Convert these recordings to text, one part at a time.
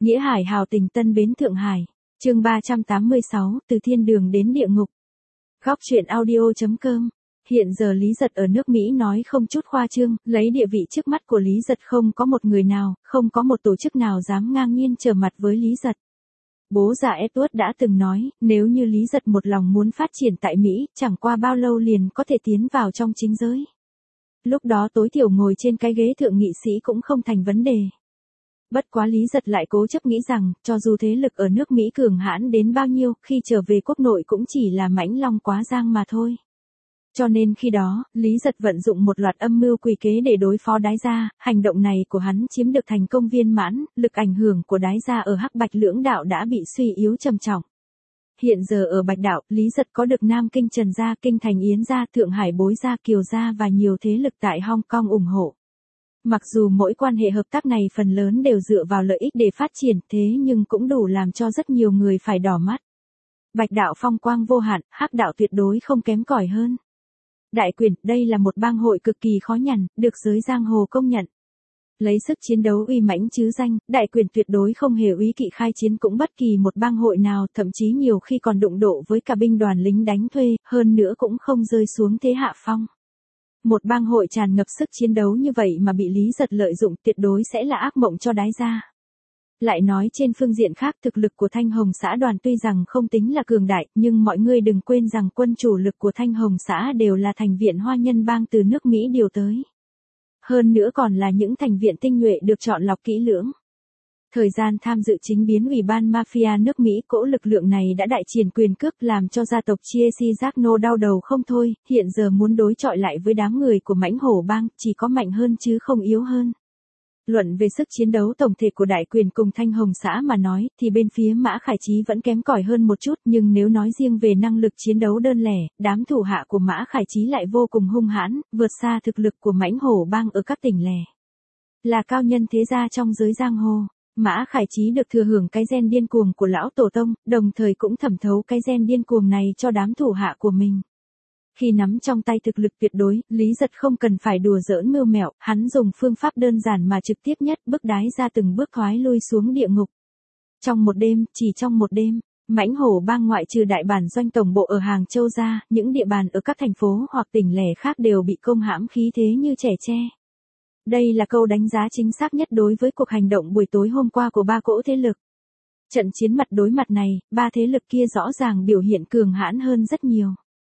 Nghĩa hải hào tình Tân Bến Thượng Hải. Chương 386, từ thiên đường đến địa ngục. Góc truyện audio.com. Hiện giờ Lý Giật ở nước Mỹ nói không chút khoa trương, lấy địa vị trước mắt của Lý Giật không có một người nào, không có một tổ chức nào dám ngang nhiên trở mặt với Lý Giật. Bố già Edward đã từng nói, nếu như Lý Giật một lòng muốn phát triển tại Mỹ, chẳng qua bao lâu liền có thể tiến vào trong chính giới. Lúc đó tối thiểu ngồi trên cái ghế thượng nghị sĩ cũng không thành vấn đề. Bất quá Lý Giật lại cố chấp nghĩ rằng, cho dù thế lực ở nước Mỹ cường hãn đến bao nhiêu, khi trở về quốc nội cũng chỉ là mãnh long quá giang mà thôi. Cho nên khi đó, Lý Giật vận dụng một loạt âm mưu quỷ kế để đối phó Đái Gia, hành động này của hắn chiếm được thành công viên mãn, lực ảnh hưởng của Đái Gia ở Hắc Bạch lưỡng đạo đã bị suy yếu trầm trọng. Hiện giờ ở Bạch Đạo, Lý Giật có được Nam Kinh Trần Gia, Kinh Thành Yến Gia, Thượng Hải Bối Gia, Kiều Gia và nhiều thế lực tại Hong Kong ủng hộ. Mặc dù mỗi quan hệ hợp tác này phần lớn đều dựa vào lợi ích để phát triển, thế nhưng cũng đủ làm cho rất nhiều người phải đỏ mắt. Bạch Đạo phong quang vô hạn, Hắc Đạo tuyệt đối không kém cỏi hơn. Đại Quyền, đây là một bang hội cực kỳ khó nhằn, được giới giang hồ công nhận. Lấy sức chiến đấu uy mãnh chứ danh, Đại Quyền tuyệt đối không hề úy kỵ khai chiến cũng bất kỳ một bang hội nào, thậm chí nhiều khi còn đụng độ với cả binh đoàn lính đánh thuê, hơn nữa cũng không rơi xuống thế hạ phong. Một bang hội tràn ngập sức chiến đấu như vậy mà bị Lý Giật lợi dụng tuyệt đối sẽ là ác mộng cho Đái Gia. Lại nói trên phương diện khác, thực lực của Thanh Hồng xã đoàn tuy rằng không tính là cường đại, nhưng mọi người đừng quên rằng quân chủ lực của Thanh Hồng xã đều là thành viện Hoa Nhân bang từ nước Mỹ điều tới. Hơn nữa còn là những thành viện tinh nhuệ được chọn lọc kỹ lưỡng. Thời gian tham dự chính biến ủy ban mafia nước Mỹ, cỗ lực lượng này đã đại triển quyền cước làm cho gia tộc Chiesi Giacno đau đầu không thôi, hiện giờ muốn đối chọi lại với đám người của mãnh hổ bang, chỉ có mạnh hơn chứ không yếu hơn. Luận về sức chiến đấu tổng thể của Đại Quyền cùng Thanh Hồng xã mà nói, thì bên phía Mã Khải Chí vẫn kém cỏi hơn một chút, nhưng nếu nói riêng về năng lực chiến đấu đơn lẻ, đám thủ hạ của Mã Khải Chí lại vô cùng hung hãn, vượt xa thực lực của mãnh hổ bang ở các tỉnh lẻ. Là cao nhân thế gia trong giới giang hồ, Mã Khải Chí được thừa hưởng cái gen điên cuồng của lão tổ tông, đồng thời cũng thẩm thấu cái gen điên cuồng này cho đám thủ hạ của mình. Khi nắm trong tay thực lực tuyệt đối, Lý Giật không cần phải đùa giỡn mưu mẹo, hắn dùng phương pháp đơn giản mà trực tiếp nhất, bước Đái Gia từng bước thoái lui xuống địa ngục. Trong một đêm, chỉ trong một đêm, mãnh hổ bang ngoại trừ đại bản doanh tổng bộ ở Hàng Châu ra, những địa bàn ở các thành phố hoặc tỉnh lẻ khác đều bị công hãm khí thế như trẻ tre. Đây là câu đánh giá chính xác nhất đối với cuộc hành động buổi tối hôm qua của ba cỗ thế lực. Trận chiến mặt đối mặt này, ba thế lực kia rõ ràng biểu hiện cường hãn hơn rất nhiều.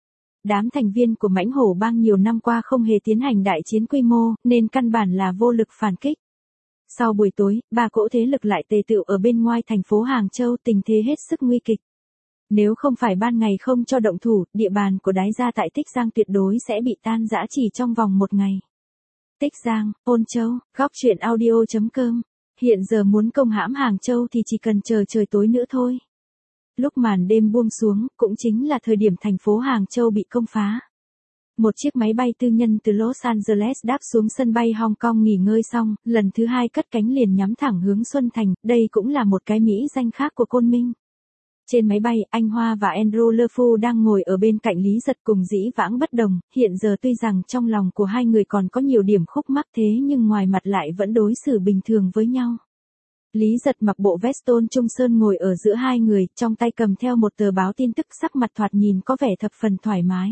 Đám thành viên của mãnh hổ bang nhiều năm qua không hề tiến hành đại chiến quy mô, nên căn bản là vô lực phản kích. Sau buổi tối, ba cỗ thế lực lại tề tựu ở bên ngoài thành phố Hàng Châu, tình thế hết sức nguy kịch. Nếu không phải ban ngày không cho động thủ, địa bàn của Đái Gia tại Tích Giang tuyệt đối sẽ bị tan rã chỉ trong vòng một ngày. Tích Giang, Ôn Châu, góc truyện audio.com. Hiện giờ muốn công hãm Hàng Châu thì chỉ cần chờ trời tối nữa thôi. Lúc màn đêm buông xuống, cũng chính là thời điểm thành phố Hàng Châu bị công phá. Một chiếc máy bay tư nhân từ Los Angeles đáp xuống sân bay Hong Kong nghỉ ngơi xong, lần thứ hai cất cánh liền nhắm thẳng hướng Xuân Thành, đây cũng là một cái mỹ danh khác của Côn Minh. Trên máy bay, anh Hoa và Andrew Le Fou đang ngồi ở bên cạnh Lý Giật cùng dĩ vãng bất đồng, hiện giờ tuy rằng trong lòng của hai người còn có nhiều điểm khúc mắc thế nhưng ngoài mặt lại vẫn đối xử bình thường với nhau. Lý Giật mặc bộ vest tôn trung sơn ngồi ở giữa hai người, trong tay cầm theo một tờ báo tin tức, sắc mặt thoạt nhìn có vẻ thập phần thoải mái.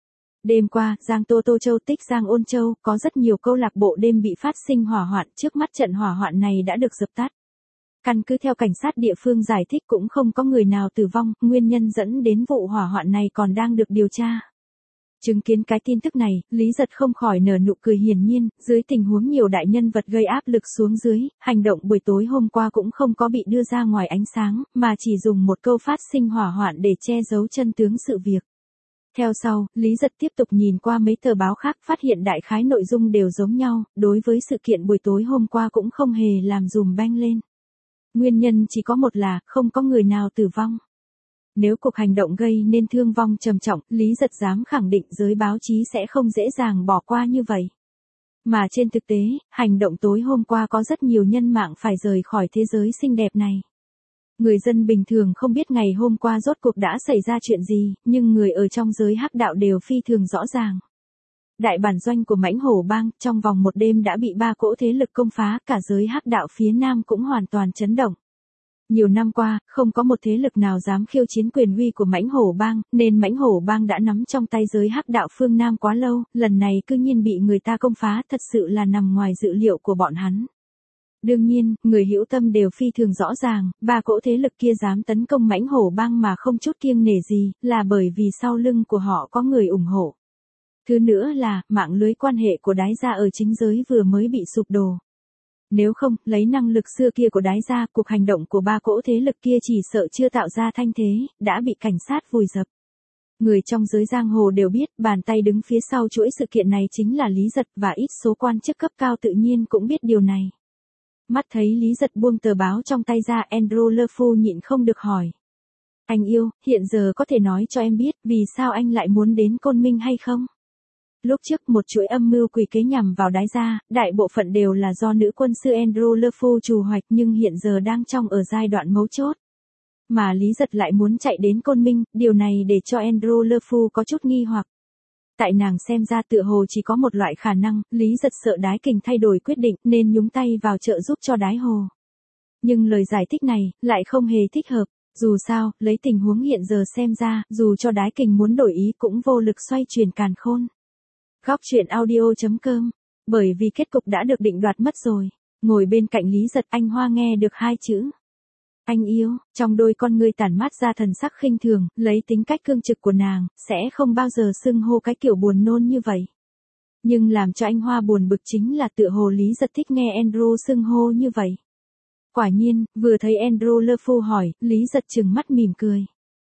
Đêm qua, Giang Tô Tô Châu, Tích Giang, Ôn Châu, có rất nhiều câu lạc bộ đêm bị phát sinh hỏa hoạn, trước mắt trận hỏa hoạn này đã được dập tắt. Căn cứ theo cảnh sát địa phương giải thích cũng không có người nào tử vong, nguyên nhân dẫn đến vụ hỏa hoạn này còn đang được điều tra. Chứng kiến cái tin tức này, Lý Giật không khỏi nở nụ cười hiển nhiên, dưới tình huống nhiều đại nhân vật gây áp lực xuống dưới, hành động buổi tối hôm qua cũng không có bị đưa ra ngoài ánh sáng, mà chỉ dùng một câu phát sinh hỏa hoạn để che giấu chân tướng sự việc. Theo sau, Lý Giật tiếp tục nhìn qua mấy tờ báo khác, phát hiện đại khái nội dung đều giống nhau, đối với sự kiện buổi tối hôm qua cũng không hề làm dùm beng lên. Nguyên nhân chỉ có một là, không có người nào tử vong. Nếu cuộc hành động gây nên thương vong trầm trọng, Lý Giật dám khẳng định giới báo chí sẽ không dễ dàng bỏ qua như vậy. Mà trên thực tế, hành động tối hôm qua có rất nhiều nhân mạng phải rời khỏi thế giới xinh đẹp này. Người dân bình thường không biết ngày hôm qua rốt cuộc đã xảy ra chuyện gì, nhưng người ở trong giới hắc đạo đều phi thường rõ ràng. Đại bản doanh của mãnh hổ bang, trong vòng một đêm đã bị ba cỗ thế lực công phá, cả giới hắc đạo phía Nam cũng hoàn toàn chấn động. Nhiều năm qua, không có một thế lực nào dám khiêu chiến quyền uy của Mãnh Hổ Bang, nên Mãnh Hổ Bang đã nắm trong tay giới hắc đạo phương Nam quá lâu, lần này cư nhiên bị người ta công phá, thật sự là nằm ngoài dự liệu của bọn hắn. Đương nhiên, người hữu tâm đều phi thường rõ ràng, ba cỗ thế lực kia dám tấn công Mãnh Hổ Bang mà không chút kiêng nể gì, là bởi vì sau lưng của họ có người ủng hộ. Thứ nữa là, mạng lưới quan hệ của Đái gia ở chính giới vừa mới bị sụp đổ. Nếu không, lấy năng lực xưa kia của Đái gia, cuộc hành động của ba cỗ thế lực kia chỉ sợ chưa tạo ra thanh thế, đã bị cảnh sát vùi dập. Người trong giới giang hồ đều biết, bàn tay đứng phía sau chuỗi sự kiện này chính là Lý Giật, và ít số quan chức cấp cao tự nhiên cũng biết điều này. Mắt thấy Lý Giật buông tờ báo trong tay ra, Andrew Lefu nhịn không được hỏi. Anh yêu, hiện giờ có thể nói cho em biết vì sao anh lại muốn đến Côn Minh hay không? Lúc trước một chuỗi âm mưu quỷ kế nhằm vào Đái gia, đại bộ phận đều là do nữ quân sư Andrew Lefu trù hoạch nhưng hiện giờ đang trong ở giai đoạn mấu chốt. Mà Lý Giật lại muốn chạy đến Côn Minh, điều này để cho Andrew Lefu có chút nghi hoặc. Tại nàng xem ra tựa hồ chỉ có một loại khả năng, Lý Giật sợ Đái Kình thay đổi quyết định nên nhúng tay vào trợ giúp cho Đái Hồ. Nhưng lời giải thích này lại không hề thích hợp, dù sao, lấy tình huống hiện giờ xem ra, dù cho Đái Kình muốn đổi ý cũng vô lực xoay chuyển càn khôn. Góc truyện audio.com, bởi vì kết cục đã được định đoạt mất rồi. Ngồi bên cạnh Lý Giật, anh Hoa nghe được hai chữ. Anh yêu, trong đôi con ngươi tản mát ra thần sắc khinh thường, lấy tính cách cương trực của nàng, sẽ không bao giờ xưng hô cái kiểu buồn nôn như vậy. Nhưng làm cho anh Hoa buồn bực chính là tựa hồ Lý Giật thích nghe Andrew xưng hô như vậy. Quả nhiên, vừa thấy Andrew Lefu hỏi, Lý Giật trừng mắt mỉm cười.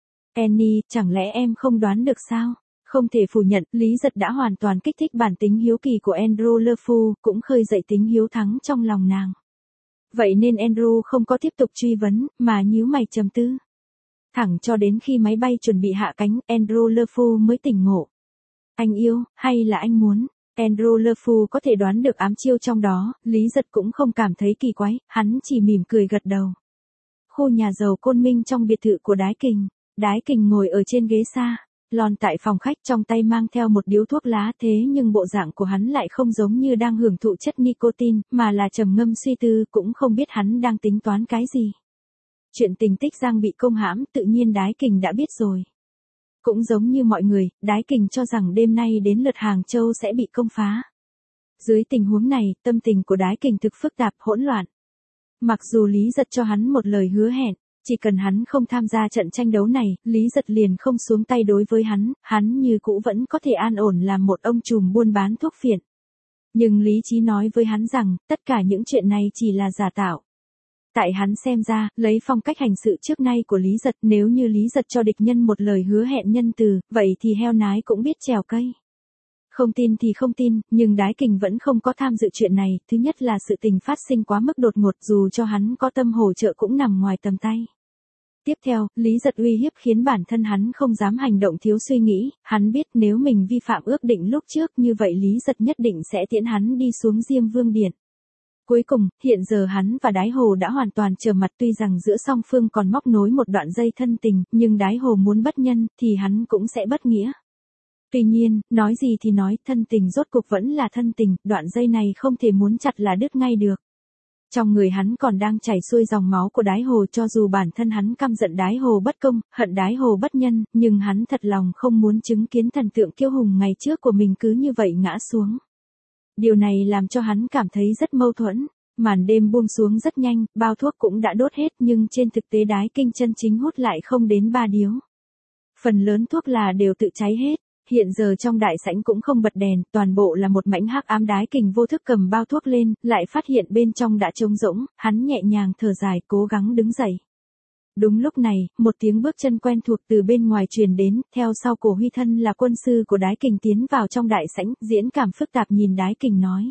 Annie, chẳng lẽ em không đoán được sao? Không thể phủ nhận, Lý Giật đã hoàn toàn kích thích bản tính hiếu kỳ của Andrew Lefu, cũng khơi dậy tính hiếu thắng trong lòng nàng. Vậy nên Andrew không có tiếp tục truy vấn, mà nhíu mày trầm tư. Thẳng cho đến khi máy bay chuẩn bị hạ cánh, Andrew Lefu mới tỉnh ngộ. Anh yêu, hay là anh muốn? Andrew Lefu có thể đoán được ám chiêu trong đó, Lý Giật cũng không cảm thấy kỳ quái, hắn chỉ mỉm cười gật đầu. Khu nhà giàu Côn Minh trong biệt thự của Đái Kình. Đái Kình ngồi ở trên ghế xa. Lon tại phòng khách, trong tay mang theo một điếu thuốc lá, thế nhưng bộ dạng của hắn lại không giống như đang hưởng thụ chất nicotine, mà là trầm ngâm suy tư, cũng không biết hắn đang tính toán cái gì. Chuyện tình tích Giang bị công hãm, tự nhiên Đái Kình đã biết rồi. Cũng giống như mọi người, Đái Kình cho rằng đêm nay đến lượt Hàng Châu sẽ bị công phá. Dưới tình huống này, tâm tình của Đái Kình thực phức tạp hỗn loạn. Mặc dù Lý Giật cho hắn một lời hứa hẹn, chỉ cần hắn không tham gia trận tranh đấu này, Lý Giật liền không xuống tay đối với hắn như cũ vẫn có thể an ổn làm một ông trùm buôn bán thuốc phiện. Nhưng lý trí nói với hắn rằng, tất cả những chuyện này chỉ là giả tạo. Tại hắn xem ra, lấy phong cách hành sự trước nay của Lý Giật, nếu như Lý Giật cho địch nhân một lời hứa hẹn nhân từ, vậy thì heo nái cũng biết trèo cây. Không tin thì không tin, nhưng Đái Kình vẫn không có tham dự chuyện này, thứ nhất là sự tình phát sinh quá mức đột ngột, dù cho hắn có tâm hỗ trợ cũng nằm ngoài tầm tay. Tiếp theo, Lý Giật uy hiếp khiến bản thân hắn không dám hành động thiếu suy nghĩ, hắn biết nếu mình vi phạm ước định lúc trước như vậy Lý Giật nhất định sẽ tiễn hắn đi xuống Diêm Vương Điện. Cuối cùng, hiện giờ hắn và Đái Hồ đã hoàn toàn trở mặt, tuy rằng giữa song phương còn móc nối một đoạn dây thân tình, nhưng Đái Hồ muốn bất nhân, thì hắn cũng sẽ bất nghĩa. Tuy nhiên, nói gì thì nói, thân tình rốt cuộc vẫn là thân tình, đoạn dây này không thể muốn chặt là đứt ngay được. Trong người hắn còn đang chảy xuôi dòng máu của Đái Hồ, cho dù bản thân hắn căm giận Đái Hồ bất công, hận Đái Hồ bất nhân, nhưng hắn thật lòng không muốn chứng kiến thần tượng kiêu hùng ngày trước của mình cứ như vậy ngã xuống. Điều này làm cho hắn cảm thấy rất mâu thuẫn. Màn đêm buông xuống rất nhanh, bao thuốc cũng đã đốt hết, nhưng trên thực tế Đái Kinh chân chính hút lại không đến 3 điếu. Phần lớn thuốc là đều tự cháy hết. Hiện giờ trong đại sảnh cũng không bật đèn, toàn bộ là một mảnh hắc ám. Đái Kình vô thức cầm bao thuốc lên, lại phát hiện bên trong đã trống rỗng, hắn nhẹ nhàng thở dài, cố gắng đứng dậy. Đúng lúc này, một tiếng bước chân quen thuộc từ bên ngoài truyền đến, theo sau Cổ Huy Thân là quân sư của Đái Kình tiến vào trong đại sảnh, diễn cảm phức tạp nhìn Đái Kình nói.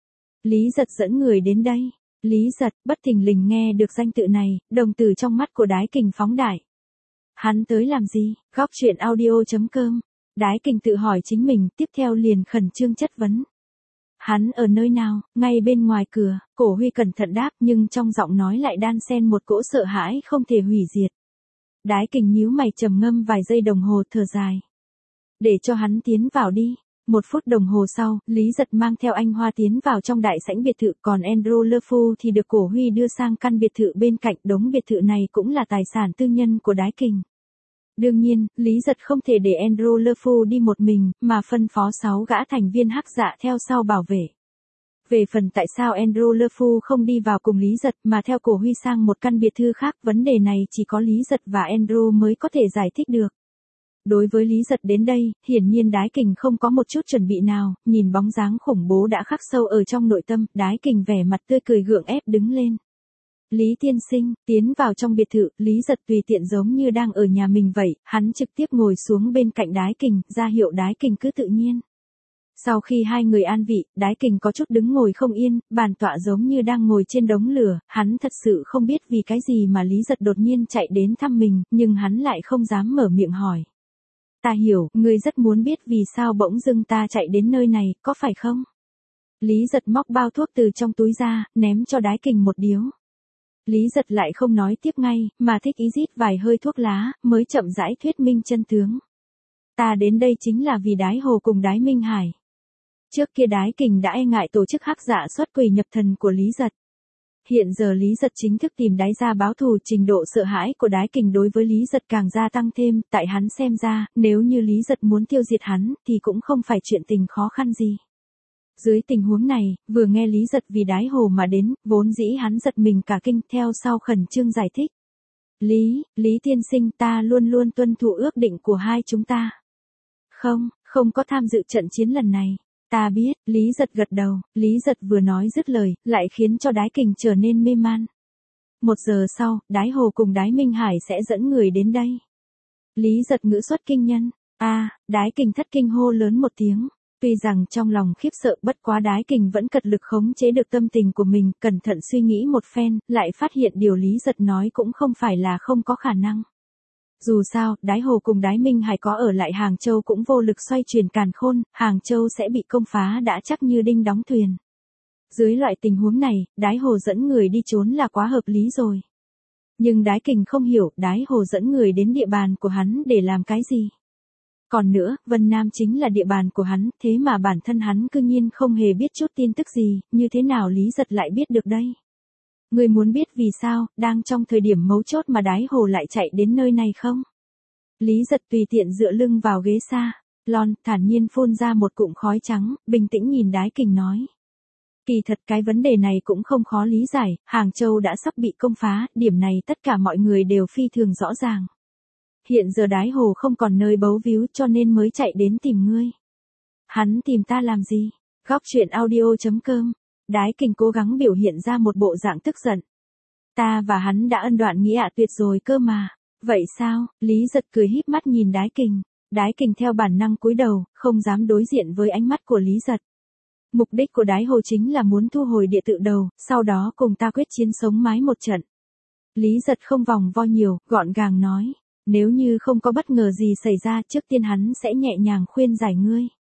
Lý Giật dẫn người đến đây. Lý Giật, bất thình lình nghe được danh tự này, đồng tử trong mắt của Đái Kình phóng đại. Hắn tới làm gì? Góc truyện audio.com. Đái Kình tự hỏi chính mình, tiếp theo liền khẩn trương chất vấn. Hắn ở nơi nào? Ngay bên ngoài cửa. Cổ Huy cẩn thận đáp, nhưng trong giọng nói lại đan xen một cỗ sợ hãi không thể hủy diệt. Đái Kình nhíu mày trầm ngâm vài giây đồng hồ, thở dài. Để cho hắn tiến vào đi. Một phút đồng hồ sau, Lý Giật mang theo anh Hoa tiến vào trong đại sảnh biệt thự, còn Andrew Le Fou thì được Cổ Huy đưa sang căn biệt thự bên cạnh. Đống biệt thự này cũng là tài sản tư nhân của Đái Kình. Đương nhiên, Lý Giật không thể để Andrew Le Fou đi một mình, mà phân phó 6 gã thành viên hắc dạ theo sau bảo vệ. Về phần tại sao Andrew Le Fou không đi vào cùng Lý Giật mà theo Cổ Huy sang một căn biệt thự khác, vấn đề này chỉ có Lý Giật và Andrew mới có thể giải thích được. Đối với Lý Giật đến đây, hiển nhiên Đái Kình không có một chút chuẩn bị nào, nhìn bóng dáng khủng bố đã khắc sâu ở trong nội tâm, Đái Kình vẻ mặt tươi cười gượng ép đứng lên. Lý tiên sinh, tiến vào trong biệt thự, Lý Giật tùy tiện giống như đang ở nhà mình vậy, hắn trực tiếp ngồi xuống bên cạnh Đái Kình, ra hiệu Đái Kình cứ tự nhiên. Sau khi hai người an vị, Đái Kình có chút đứng ngồi không yên, bàn tọa giống như đang ngồi trên đống lửa, hắn thật sự không biết vì cái gì mà Lý Giật đột nhiên chạy đến thăm mình, nhưng hắn lại không dám mở miệng hỏi. Ta hiểu, ngươi rất muốn biết vì sao bỗng dưng ta chạy đến nơi này, có phải không? Lý Giật móc bao thuốc từ trong túi ra, ném cho Đái Kình một điếu. Lý Giật lại không nói tiếp ngay, mà thích ý rít vài hơi thuốc lá, mới chậm rãi thuyết minh chân tướng. Ta đến đây chính là vì Đái Hồ cùng Đái Minh Hải. Trước kia Đái Kình đã e ngại tổ chức hắc dạ xuất quỷ nhập thần của Lý Giật. Hiện giờ Lý Giật chính thức tìm Đái ra báo thù, trình độ sợ hãi của Đái Kình đối với Lý Giật càng gia tăng thêm, tại hắn xem ra, nếu như Lý Giật muốn tiêu diệt hắn, thì cũng không phải chuyện tình khó khăn gì. Dưới tình huống này, vừa nghe Lý Giật vì Đái Hồ mà đến, vốn dĩ hắn giật mình cả kinh, theo sau khẩn trương giải thích. Lý tiên sinh, ta luôn luôn tuân thủ ước định của hai chúng ta. Không có tham dự trận chiến lần này. Ta biết, Lý Giật gật đầu, Lý Giật vừa nói dứt lời, lại khiến cho Đái Kình trở nên mê man. 1 giờ sau, Đái Hồ cùng Đái Minh Hải sẽ dẫn người đến đây. Lý Giật ngữ xuất kinh nhân. Đái Kình thất kinh hô lớn một tiếng. Tuy rằng trong lòng khiếp sợ, bất quá Đái Kình vẫn cật lực khống chế được tâm tình của mình, cẩn thận suy nghĩ một phen, lại phát hiện điều Lý Giật nói cũng không phải là không có khả năng. Dù sao, Đái Hồ cùng Đái Minh Hải có ở lại Hàng Châu cũng vô lực xoay chuyển càn khôn, Hàng Châu sẽ bị công phá đã chắc như đinh đóng thuyền. Dưới loại tình huống này, Đái Hồ dẫn người đi trốn là quá hợp lý rồi. Nhưng Đái Kình không hiểu, Đái Hồ dẫn người đến địa bàn của hắn để làm cái gì. Còn nữa, Vân Nam chính là địa bàn của hắn, thế mà bản thân hắn cư nhiên không hề biết chút tin tức gì, như thế nào Lý Giật lại biết được đây? Ngươi muốn biết vì sao, đang trong thời điểm mấu chốt mà Đái Hồ lại chạy đến nơi này không? Lý Giật tùy tiện dựa lưng vào ghế salon, thản nhiên phun ra một cụm khói trắng, bình tĩnh nhìn Đái Kình nói. Kỳ thật cái vấn đề này cũng không khó lý giải, Hàng Châu đã sắp bị công phá, điểm này tất cả mọi người đều phi thường rõ ràng. Hiện giờ Đái Hồ không còn nơi bấu víu cho nên mới chạy đến tìm ngươi. Hắn tìm ta làm gì? Góc truyện audio.com. Đái Kình cố gắng biểu hiện ra một bộ dạng tức giận. Ta và hắn đã ân đoạn nghĩa tuyệt rồi cơ mà. Vậy sao? Lý Giật cười híp mắt nhìn Đái Kình. Đái Kình theo bản năng cúi đầu, không dám đối diện với ánh mắt của Lý Giật. Mục đích của Đái Hồ chính là muốn thu hồi địa tự đầu, sau đó cùng ta quyết chiến sống mái một trận. Lý Giật không vòng vo nhiều, gọn gàng nói. Nếu như không có bất ngờ gì xảy ra, trước tiên hắn sẽ nhẹ nhàng khuyên giải ngươi.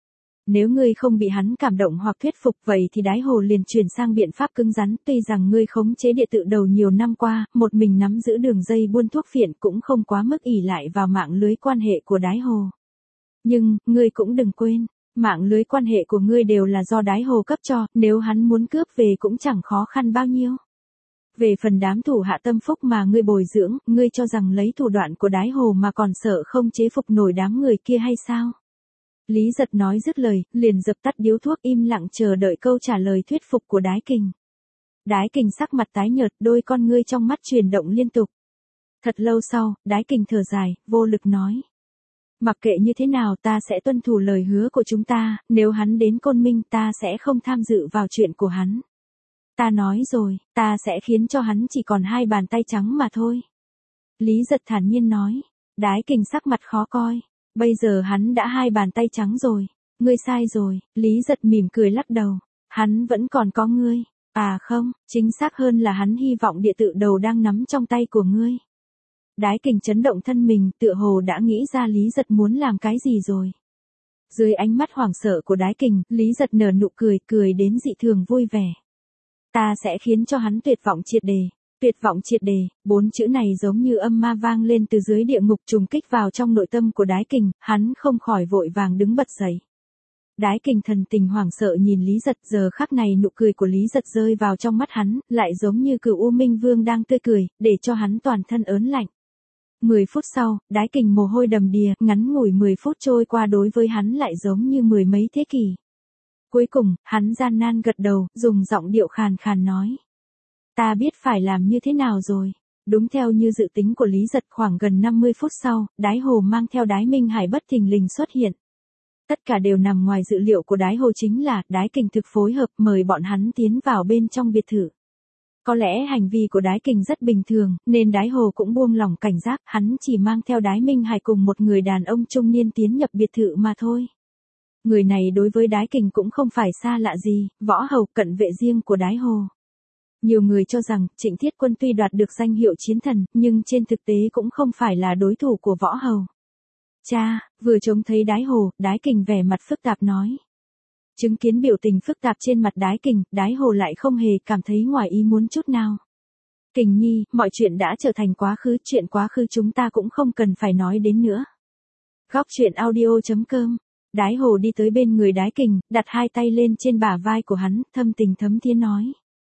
Nếu ngươi không bị hắn cảm động hoặc thuyết phục, vậy thì Đái Hồ liền chuyển sang biện pháp cứng rắn, tuy rằng ngươi khống chế địa tự đầu nhiều năm qua, một mình nắm giữ đường dây buôn thuốc phiện cũng không quá mức ỷ lại vào mạng lưới quan hệ của Đái Hồ. Nhưng, ngươi cũng đừng quên, mạng lưới quan hệ của ngươi đều là do Đái Hồ cấp cho, nếu hắn muốn cướp về cũng chẳng khó khăn bao nhiêu. Về phần đám thủ hạ tâm phúc mà ngươi bồi dưỡng, ngươi cho rằng lấy thủ đoạn của Đái Hồ mà còn sợ không chế phục nổi đám người kia hay sao? Lý Giật nói dứt lời, liền dập tắt điếu thuốc im lặng chờ đợi câu trả lời thuyết phục của Đái Kình. Đái Kình sắc mặt tái nhợt, đôi con ngươi trong mắt chuyển động liên tục. Thật lâu sau, Đái Kình thở dài, vô lực nói. Mặc kệ như thế nào ta sẽ tuân thủ lời hứa của chúng ta, nếu hắn đến Côn Minh ta sẽ không tham dự vào chuyện của hắn. Ta nói rồi, ta sẽ khiến cho hắn chỉ còn 2 bàn tay trắng mà thôi. Lý Giật thản nhiên nói. Đái Kình sắc mặt khó coi. Bây giờ hắn đã 2 bàn tay trắng rồi. Ngươi sai rồi, Lý Giật mỉm cười lắc đầu. Hắn vẫn còn có ngươi. À không, chính xác hơn là hắn hy vọng địa tự đầu đang nắm trong tay của ngươi. Đái Kình chấn động thân mình, tựa hồ đã nghĩ ra Lý Giật muốn làm cái gì rồi. Dưới ánh mắt hoảng sợ của Đái Kình, Lý Giật nở nụ cười, cười đến dị thường vui vẻ. Ta sẽ khiến cho hắn tuyệt vọng triệt đề. Tuyệt vọng triệt đề, 4 chữ này giống như âm ma vang lên từ dưới địa ngục trùng kích vào trong nội tâm của Đái Kình, hắn không khỏi vội vàng đứng bật dậy. Đái Kình thần tình hoảng sợ nhìn Lý Giật, giờ khắc này nụ cười của Lý Giật rơi vào trong mắt hắn, lại giống như Cửu U Minh Vương đang tươi cười, để cho hắn toàn thân ớn lạnh. 10 phút sau, Đái Kình mồ hôi đầm đìa, ngắn ngủi 10 phút trôi qua đối với hắn lại giống như mười mấy thế kỷ. Cuối cùng, hắn gian nan gật đầu, dùng giọng điệu khàn khàn nói. Ta biết phải làm như thế nào rồi. Đúng theo như dự tính của Lý Giật, khoảng gần 50 phút sau, Đái Hồ mang theo Đái Minh Hải bất thình lình xuất hiện. Tất cả đều nằm ngoài dự liệu của Đái Hồ, chính là Đái Kình thực phối hợp mời bọn hắn tiến vào bên trong biệt thự. Có lẽ hành vi của Đái Kình rất bình thường, nên Đái Hồ cũng buông lỏng cảnh giác, hắn chỉ mang theo Đái Minh Hải cùng một người đàn ông trung niên tiến nhập biệt thự mà thôi. Người này đối với Đái Kình cũng không phải xa lạ gì, võ hầu cận vệ riêng của Đái Hồ. Nhiều người cho rằng Trịnh Thiết Quân tuy đoạt được danh hiệu chiến thần, nhưng trên thực tế cũng không phải là đối thủ của võ hầu. Cha, vừa trông thấy Đái Hồ, Đái Kình vẻ mặt phức tạp nói. Chứng kiến biểu tình phức tạp trên mặt Đái Kình, Đái Hồ lại không hề cảm thấy ngoài ý muốn chút nào. Kình nhi, mọi chuyện đã trở thành quá khứ, chuyện quá khứ chúng ta cũng không cần phải nói đến nữa. Góc truyện audio.com. Đái Hồ đi tới bên người Đái Kình, đặt hai tay lên trên bả vai của hắn, thâm tình thấm thía nói.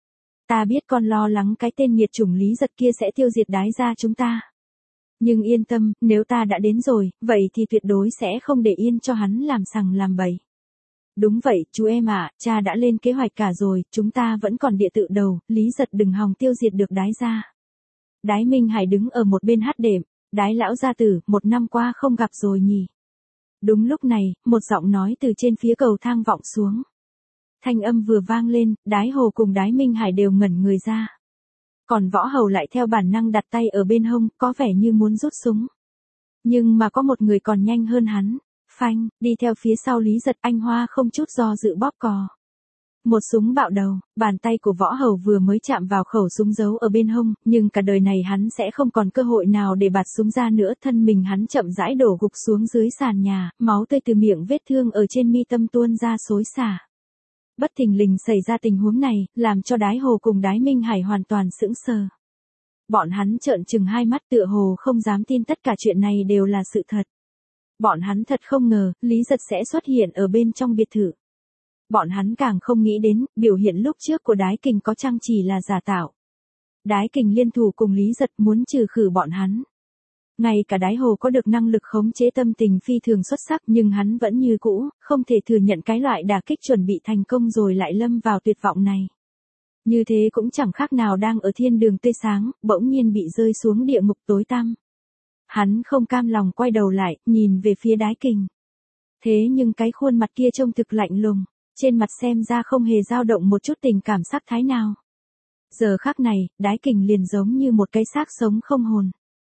Ta biết con lo lắng cái tên nghiệt chủng Lý Giật kia sẽ tiêu diệt Đái gia chúng ta. Nhưng yên tâm, nếu ta đã đến rồi, vậy thì tuyệt đối sẽ không để yên cho hắn làm sằng làm bậy. Đúng vậy, chú em ạ, cha đã lên kế hoạch cả rồi, chúng ta vẫn còn địa tự đầu, Lý Giật đừng hòng tiêu diệt được Đái gia. Đái Minh Hải đứng ở một bên hát đệm, Đái lão gia tử, 1 năm qua không gặp rồi nhỉ. Đúng lúc này, một giọng nói từ trên phía cầu thang vọng xuống. Thanh âm vừa vang lên, Đái Hồ cùng Đái Minh Hải đều ngẩn người ra. Còn võ hầu lại theo bản năng đặt tay ở bên hông, có vẻ như muốn rút súng. Nhưng mà có một người còn nhanh hơn hắn. Phanh, đi theo phía sau Lý Giật, anh Hoa không chút do dự bóp cò. Một súng bạo đầu, bàn tay của võ hầu vừa mới chạm vào khẩu súng giấu ở bên hông, nhưng cả đời này hắn sẽ không còn cơ hội nào để bạt súng ra nữa. Thân mình hắn chậm rãi đổ gục xuống dưới sàn nhà, máu tươi từ miệng vết thương ở trên mi tâm tuôn ra xối xả. Bất thình lình xảy ra tình huống này, làm cho Đái Hồ cùng Đái Minh Hải hoàn toàn sững sờ. Bọn hắn trợn trừng hai mắt tựa hồ không dám tin tất cả chuyện này đều là sự thật. Bọn hắn thật không ngờ, Lý Giật sẽ xuất hiện ở bên trong biệt thự. Bọn hắn càng không nghĩ đến, biểu hiện lúc trước của Đái Kình có chăng chỉ là giả tạo. Đái Kình liên thủ cùng Lý Giật muốn trừ khử bọn hắn. Ngay cả Đái Hồ có được năng lực khống chế tâm tình phi thường xuất sắc, nhưng hắn vẫn như cũ, không thể thừa nhận cái loại đả kích chuẩn bị thành công rồi lại lâm vào tuyệt vọng này. Như thế cũng chẳng khác nào đang ở thiên đường tươi sáng, bỗng nhiên bị rơi xuống địa ngục tối tăm. Hắn không cam lòng quay đầu lại, nhìn về phía Đái Kình. Thế nhưng cái khuôn mặt kia trông thực lạnh lùng, trên mặt xem ra không hề dao động một chút tình cảm sắc thái nào. Giờ khắc này, Đái Kình liền giống như một cái xác sống không hồn.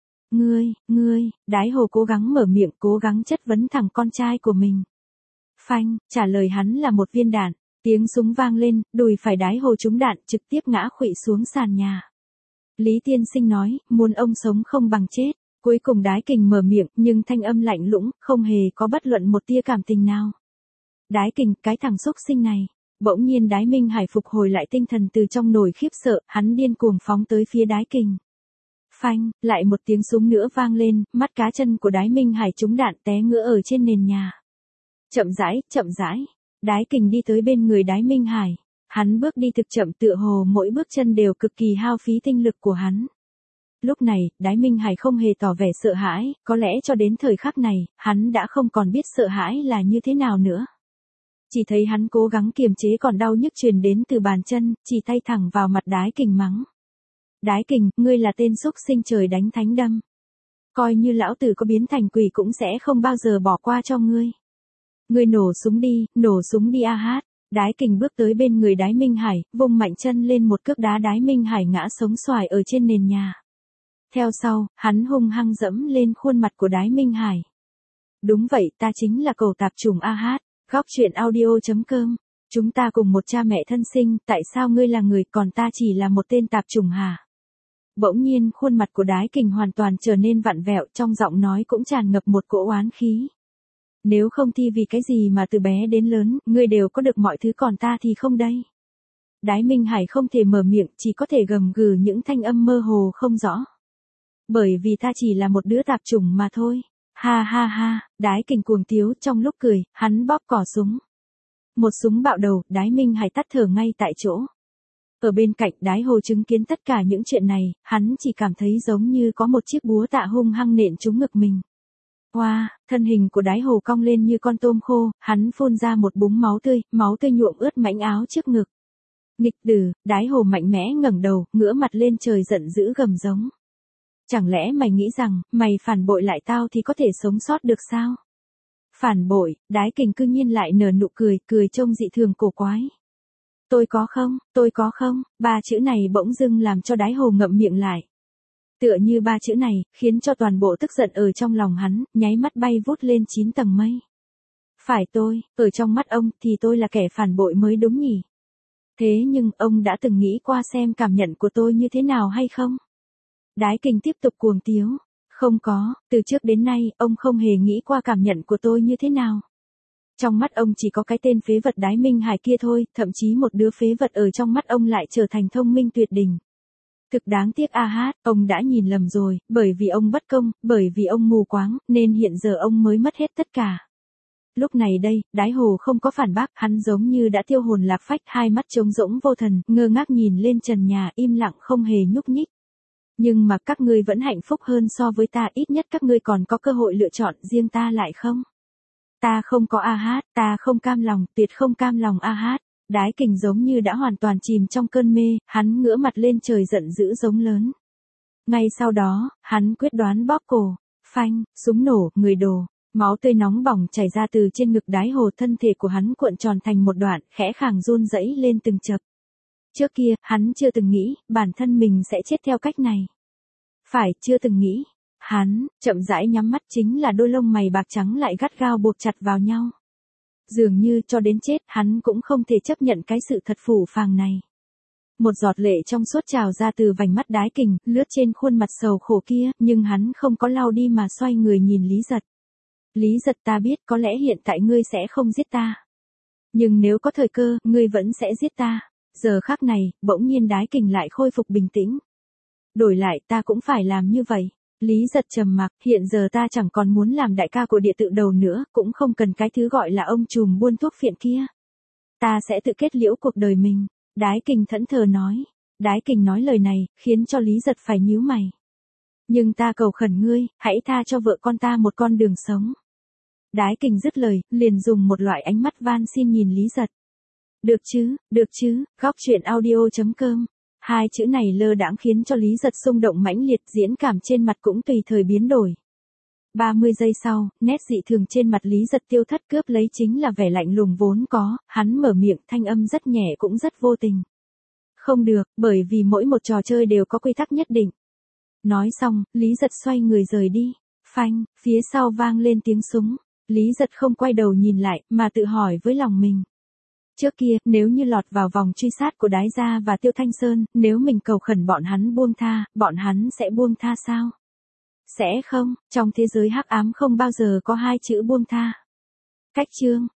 Ngươi, Đái Hồ cố gắng mở miệng, cố gắng chất vấn thẳng con trai của mình. Phanh, trả lời hắn là một viên đạn, tiếng súng vang lên, đùi phải Đái Hồ trúng đạn, trực tiếp ngã khuỵu xuống sàn nhà. Lý tiên sinh nói, muốn ông sống không bằng chết. Cuối cùng Đái Kình mở miệng, nhưng thanh âm lạnh lũng, không hề có bất luận một tia cảm tình nào. Đái Kình, cái thằng xúc sinh này. Bỗng nhiên Đái Minh Hải phục hồi lại tinh thần từ trong nỗi khiếp sợ, hắn điên cuồng phóng tới phía Đái Kình. Phanh, lại một tiếng súng nữa vang lên, mắt cá chân của Đái Minh Hải trúng đạn té ngửa ở trên nền nhà. Chậm rãi, Đái Kình đi tới bên người Đái Minh Hải. Hắn bước đi thực chậm, tựa hồ mỗi bước chân đều cực kỳ hao phí tinh lực của hắn. Lúc này, Đái Minh Hải không hề tỏ vẻ sợ hãi, có lẽ cho đến thời khắc này, hắn đã không còn biết sợ hãi là như thế nào nữa. Chỉ thấy hắn cố gắng kiềm chế còn đau nhức truyền đến từ bàn chân, chỉ tay thẳng vào mặt Đái Kình mắng. Đái Kình, ngươi là tên xúc sinh trời đánh thánh đâm. Coi như lão tử có biến thành quỷ cũng sẽ không bao giờ bỏ qua cho ngươi. Ngươi nổ súng đi a hát. Đái Kình bước tới bên người Đái Minh Hải, vung mạnh chân lên một cước đá Đái Minh Hải ngã sống xoài ở trên nền nhà. Theo sau, hắn hung hăng dẫm lên khuôn mặt của Đái Minh Hải. Đúng vậy, ta chính là cẩu tạp chủng a hát. Góc truyện audio.com. Chúng ta cùng một cha mẹ thân sinh, tại sao ngươi là người còn ta chỉ là một tên tạp chủng hả? Bỗng nhiên khuôn mặt của Đái Kình hoàn toàn trở nên vặn vẹo, trong giọng nói cũng tràn ngập một cỗ oán khí. Nếu không thì vì cái gì mà từ bé đến lớn, ngươi đều có được mọi thứ còn ta thì không đây? Đái Minh Hải không thể mở miệng, chỉ có thể gầm gừ những thanh âm mơ hồ không rõ. Bởi vì ta chỉ là một đứa tạp chủng mà thôi. Ha ha ha, Đái Kình cuồng tiếu, trong lúc cười, hắn bóp cò súng. một súng bạo đầu, Đái Minh Hải tắt thở ngay tại chỗ. Ở bên cạnh Đái Hồ chứng kiến tất cả những chuyện này, hắn chỉ cảm thấy giống như có một chiếc búa tạ hung hăng nện trúng ngực mình. Hoa, thân hình của Đái Hồ cong lên như con tôm khô, hắn phun ra một búng máu tươi nhuộm ướt mảnh áo trước ngực. Nghịch tử, Đái Hồ mạnh mẽ ngẩng đầu, ngửa mặt lên trời giận dữ gầm giống. Chẳng lẽ mày nghĩ rằng, mày phản bội lại tao thì có thể sống sót được sao? Phản bội, Đái Kình cư nhiên lại nở nụ cười trông dị thường cổ quái. Tôi có không, ba chữ này bỗng dưng làm cho Đái Hồ ngậm miệng lại. Tựa như ba chữ này, khiến cho toàn bộ tức giận ở trong lòng hắn, nháy mắt bay vút lên 9 tầng mây. Phải tôi, ở trong mắt ông thì tôi là kẻ phản bội mới đúng nhỉ? Thế nhưng ông đã từng nghĩ qua xem cảm nhận của tôi như thế nào hay không? Đái Kình tiếp tục cuồng tiếu. Không có, từ trước đến nay, ông không hề nghĩ qua cảm nhận của tôi như thế nào. Trong mắt ông chỉ có cái tên phế vật Đái Minh Hải kia thôi, thậm chí một đứa phế vật ở trong mắt ông lại trở thành thông minh tuyệt đỉnh. Thực đáng tiếc ông đã nhìn lầm rồi, bởi vì ông bất công, bởi vì ông mù quáng, nên hiện giờ ông mới mất hết tất cả. Lúc này đây, Đái Hồ không có phản bác, hắn giống như đã tiêu hồn lạc phách, hai mắt trống rỗng vô thần, ngơ ngác nhìn lên trần nhà, im lặng không hề nhúc nhích. Nhưng mà các ngươi vẫn hạnh phúc hơn so với ta, ít nhất các ngươi còn có cơ hội lựa chọn, riêng ta lại không. Ta không có ta không cam lòng, tuyệt không cam lòng Đái Kình giống như đã hoàn toàn chìm trong cơn mê, hắn ngửa mặt lên trời giận dữ giống lớn. Ngay sau đó, hắn quyết đoán bóp cổ, phanh, súng nổ, người đổ, máu tươi nóng bỏng chảy ra từ trên ngực Đái Hồ, thân thể của hắn cuộn tròn thành một đoạn, khẽ khàng run rẩy lên từng chập. Trước kia, hắn chưa từng nghĩ, bản thân mình sẽ chết theo cách này. Phải, chưa từng nghĩ. Hắn, chậm rãi nhắm mắt, chính là đôi lông mày bạc trắng lại gắt gao buộc chặt vào nhau. Dường như cho đến chết, hắn cũng không thể chấp nhận cái sự thật phũ phàng này. Một giọt lệ trong suốt trào ra từ vành mắt Đái Kình, lướt trên khuôn mặt sầu khổ kia, nhưng hắn không có lau đi mà xoay người nhìn Lý Giật. Lý Giật, ta biết có lẽ hiện tại ngươi sẽ không giết ta. Nhưng nếu có thời cơ, ngươi vẫn sẽ giết ta. Giờ khắc này, bỗng nhiên Đái Kình lại khôi phục bình tĩnh. Đổi lại ta cũng phải làm như vậy. Lý Giật trầm mặc, hiện giờ ta chẳng còn muốn làm đại ca của địa tự đầu nữa, cũng không cần cái thứ gọi là ông trùm buôn thuốc phiện kia. Ta sẽ tự kết liễu cuộc đời mình. Đái Kình thẫn thờ nói. Đái Kình nói lời này, khiến cho Lý Giật phải nhíu mày. Nhưng ta cầu khẩn ngươi, hãy tha cho vợ con ta một con đường sống. Đái Kình dứt lời, liền dùng một loại ánh mắt van xin nhìn Lý Giật. Được chứ, goctruyện audio.com. Hai chữ này lơ đãng khiến cho Lý Giật xung động mãnh liệt, diễn cảm trên mặt cũng tùy thời biến đổi. 30 giây sau, nét dị thường trên mặt Lý Giật tiêu thất, cướp lấy chính là vẻ lạnh lùng vốn có, hắn mở miệng, thanh âm rất nhẹ cũng rất vô tình. Không được, bởi vì mỗi một trò chơi đều có quy tắc nhất định. Nói xong, Lý Giật xoay người rời đi. Phanh, phía sau vang lên tiếng súng. Lý Giật không quay đầu nhìn lại, mà tự hỏi với lòng mình. Trước kia, nếu như lọt vào vòng truy sát của Đái Gia và Tiêu Thanh Sơn, nếu mình cầu khẩn bọn hắn buông tha, bọn hắn sẽ buông tha sao? Sẽ không, trong thế giới hắc ám không bao giờ có hai chữ buông tha. Cách chương